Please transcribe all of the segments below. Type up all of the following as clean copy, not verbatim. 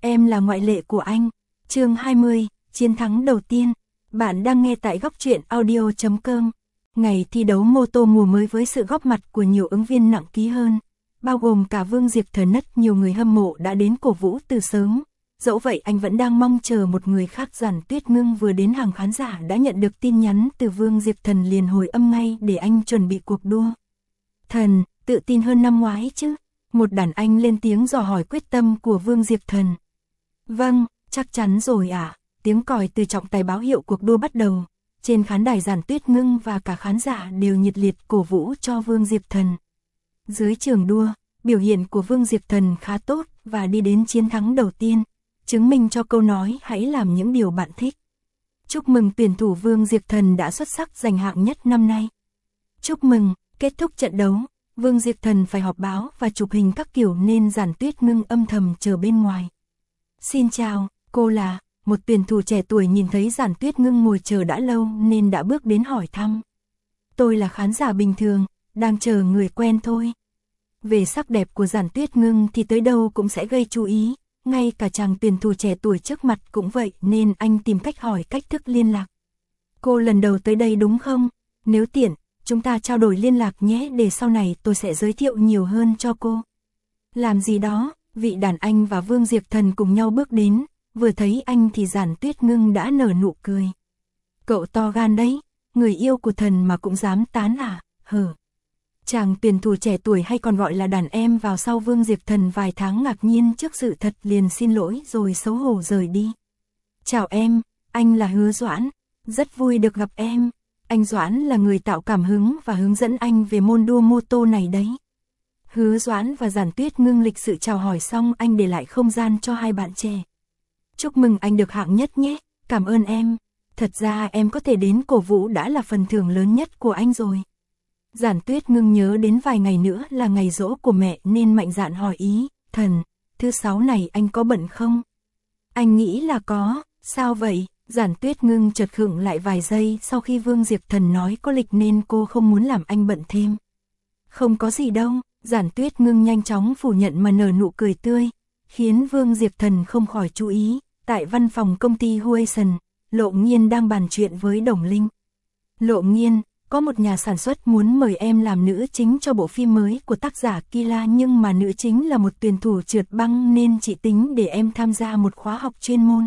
Em là ngoại lệ của anh. Chương 20, chiến thắng đầu tiên. Bạn đang nghe tại góc truyện audio.com. Ngày thi đấu mô tô mùa mới với sự góp mặt của nhiều ứng viên nặng ký hơn, bao gồm cả Vương Diệp Thần, nhiều người hâm mộ đã đến cổ vũ từ sớm. Dẫu vậy anh vẫn đang mong chờ một người khác. Giản Tuyết Ngưng vừa đến, hàng khán giả đã nhận được tin nhắn từ Vương Diệp Thần liền hồi âm ngay để anh chuẩn bị cuộc đua. Thần, tự tin hơn năm ngoái chứ? Một đàn anh lên tiếng dò hỏi quyết tâm của Vương Diệp Thần. Vâng, chắc chắn rồi ạ. Tiếng còi từ trọng tài báo hiệu cuộc đua bắt đầu. Trên khán đài, Giản Tuyết Ngưng và cả khán giả đều nhiệt liệt cổ vũ cho Vương Diệp Thần. Dưới trường đua, biểu hiện của Vương Diệp Thần khá tốt và đi đến chiến thắng đầu tiên, chứng minh cho câu nói hãy làm những điều bạn thích. Chúc mừng tuyển thủ Vương Diệp Thần đã xuất sắc giành hạng nhất năm nay. Chúc mừng. Kết thúc trận đấu, Vương Diệp Thần phải họp báo và chụp hình các kiểu nên Giản Tuyết Ngưng âm thầm chờ bên ngoài. Xin chào, cô là... Một tuyển thủ trẻ tuổi nhìn thấy Giản Tuyết Ngưng ngồi chờ đã lâu nên đã bước đến hỏi thăm. Tôi là khán giả bình thường, đang chờ người quen thôi. Về sắc đẹp của Giản Tuyết Ngưng thì tới đâu cũng sẽ gây chú ý, ngay cả chàng tuyển thủ trẻ tuổi trước mặt cũng vậy nên anh tìm cách hỏi cách thức liên lạc. Cô lần đầu tới đây đúng không? Nếu tiện, chúng ta trao đổi liên lạc nhé, để sau này tôi sẽ giới thiệu nhiều hơn cho cô. Làm gì đó, vị đàn anh và Vương Diệp Thần cùng nhau bước đến. Vừa thấy anh thì Giản Tuyết Ngưng đã nở nụ cười. Cậu to gan đấy, người yêu của thần mà cũng dám tán à, hờ. Chàng tuyển thủ trẻ tuổi hay còn gọi là đàn em vào sau Vương Diệp Thần vài tháng ngạc nhiên trước sự thật liền xin lỗi rồi xấu hổ rời đi. Chào em, anh là Hứa Doãn, rất vui được gặp em. Anh Doãn là người tạo cảm hứng và hướng dẫn anh về môn đua mô tô này đấy. Hứa Doãn và Giản Tuyết Ngưng lịch sự chào hỏi xong, anh để lại không gian cho hai bạn trẻ. Chúc mừng anh được hạng nhất nhé, cảm ơn em. Thật ra em có thể đến cổ vũ đã là phần thưởng lớn nhất của anh rồi. Giản Tuyết Ngưng nhớ đến vài ngày nữa là ngày giỗ của mẹ nên mạnh dạn hỏi ý. Thần, thứ sáu này anh có bận không? Anh nghĩ là có, sao vậy? Giản Tuyết Ngưng chợt khựng lại vài giây sau khi Vương Diệp Thần nói có lịch nên cô không muốn làm anh bận thêm. Không có gì đâu, Giản Tuyết Ngưng nhanh chóng phủ nhận mà nở nụ cười tươi, khiến Vương Diệp Thần không khỏi chú ý. Tại văn phòng công ty Huason, Lộ Nghiên đang bàn chuyện với Đồng Linh. Lộ Nghiên, có một nhà sản xuất muốn mời em làm nữ chính cho bộ phim mới của tác giả Kila, nhưng mà nữ chính là một tuyển thủ trượt băng nên chị tính để em tham gia một khóa học chuyên môn.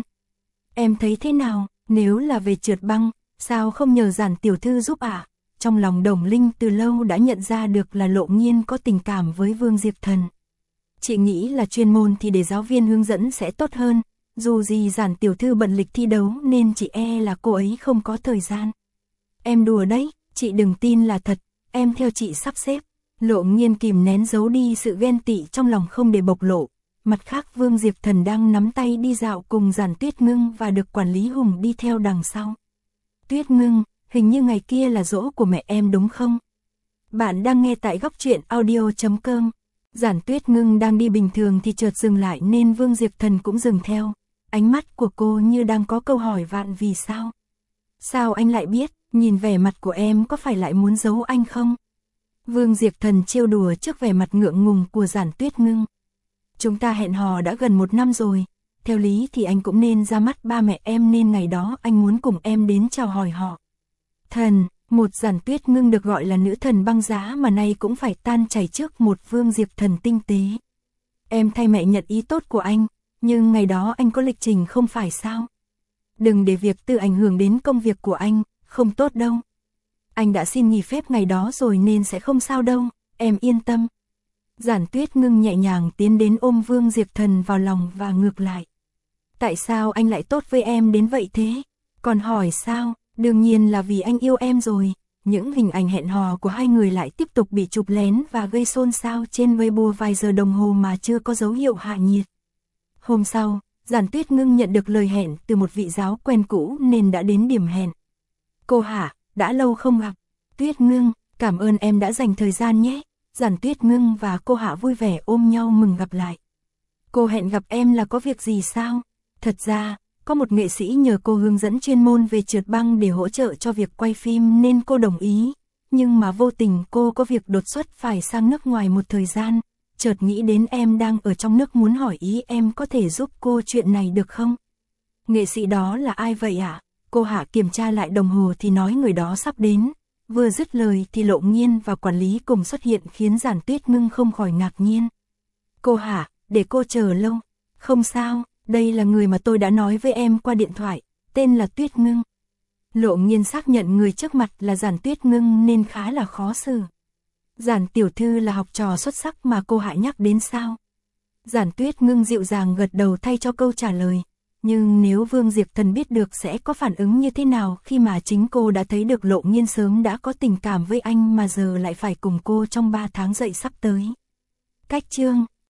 Em thấy thế nào, nếu là về trượt băng, sao không nhờ Giản tiểu thư giúp ạ? Trong lòng Đồng Linh từ lâu đã nhận ra được là Lộ Nghiên có tình cảm với Vương Diệp Thần. Chị nghĩ là chuyên môn thì để giáo viên hướng dẫn sẽ tốt hơn. Dù gì Giản tiểu thư bận lịch thi đấu nên chị e là cô ấy không có thời gian. Em đùa đấy, chị đừng tin là thật, em theo chị sắp xếp. Lộ Nghiên kìm nén giấu đi sự ghen tị trong lòng không để bộc lộ. Mặt khác, Vương Diệp Thần đang nắm tay đi dạo cùng Giản Tuyết Ngưng và được quản lý Hùng đi theo đằng sau. Tuyết Ngưng, hình như ngày kia là giỗ của mẹ em đúng không? Bạn đang nghe tại góc truyện audio.com. Giản Tuyết Ngưng đang đi bình thường thì chợt dừng lại nên Vương Diệp Thần cũng dừng theo. Ánh mắt của cô như đang có câu hỏi vạn vì sao. Sao anh lại biết, nhìn vẻ mặt của em có phải lại muốn giấu anh không? Vương Diệp Thần trêu đùa trước vẻ mặt ngượng ngùng của Giản Tuyết Ngưng. Chúng ta hẹn hò đã gần 1 năm rồi, theo lý thì anh cũng nên ra mắt ba mẹ em nên ngày đó anh muốn cùng em đến chào hỏi họ. Thần, một Giản Tuyết Ngưng được gọi là nữ thần băng giá mà nay cũng phải tan chảy trước một Vương Diệp Thần tinh tế. Em thay mẹ nhận ý tốt của anh. Nhưng ngày đó anh có lịch trình không phải sao? Đừng để việc tự ảnh hưởng đến công việc của anh, không tốt đâu. Anh đã xin nghỉ phép ngày đó rồi nên sẽ không sao đâu, em yên tâm. Giản Tuyết Ngưng nhẹ nhàng tiến đến ôm Vương Diệp Thần vào lòng và ngược lại. Tại sao anh lại tốt với em đến vậy thế? Còn hỏi sao? Đương nhiên là vì anh yêu em rồi. Những hình ảnh hẹn hò của hai người lại tiếp tục bị chụp lén và gây xôn xao trên Weibo vài giờ đồng hồ mà chưa có dấu hiệu hạ nhiệt. Hôm sau, Giản Tuyết Ngưng nhận được lời hẹn từ một vị giáo quen cũ nên đã đến điểm hẹn. Cô Hạ, đã lâu không gặp. Tuyết Ngưng, cảm ơn em đã dành thời gian nhé. Giản Tuyết Ngưng và cô Hạ vui vẻ ôm nhau mừng gặp lại. Cô hẹn gặp em là có việc gì sao? Thật ra, có một nghệ sĩ nhờ cô hướng dẫn chuyên môn về trượt băng để hỗ trợ cho việc quay phim nên cô đồng ý. Nhưng mà vô tình cô có việc đột xuất phải sang nước ngoài một thời gian. chợt nghĩ đến em đang ở trong nước muốn hỏi ý em có thể giúp cô chuyện này được không? Nghệ sĩ đó là ai vậy ạ? Cô Hạ kiểm tra lại đồng hồ thì nói người đó sắp đến. Vừa dứt lời thì Lộ Nghiên và quản lý cùng xuất hiện khiến Giản Tuyết Ngưng không khỏi ngạc nhiên. Cô Hạ, để cô chờ lâu. Không sao, đây là người mà tôi đã nói với em qua điện thoại, tên là Tuyết Ngưng. Lộ Nghiên xác nhận người trước mặt là Giản Tuyết Ngưng nên khá là khó xử. Giản tiểu thư là học trò xuất sắc mà cô Hạ nhắc đến sao? Giản Tuyết Ngưng dịu dàng gật đầu thay cho câu trả lời. Nhưng nếu Vương Diệp Thần biết được sẽ có phản ứng như thế nào khi mà chính cô đã thấy được Lộ Nghiên sớm đã có tình cảm với anh mà giờ lại phải cùng cô trong 3 tháng dậy sắp tới. Cách chương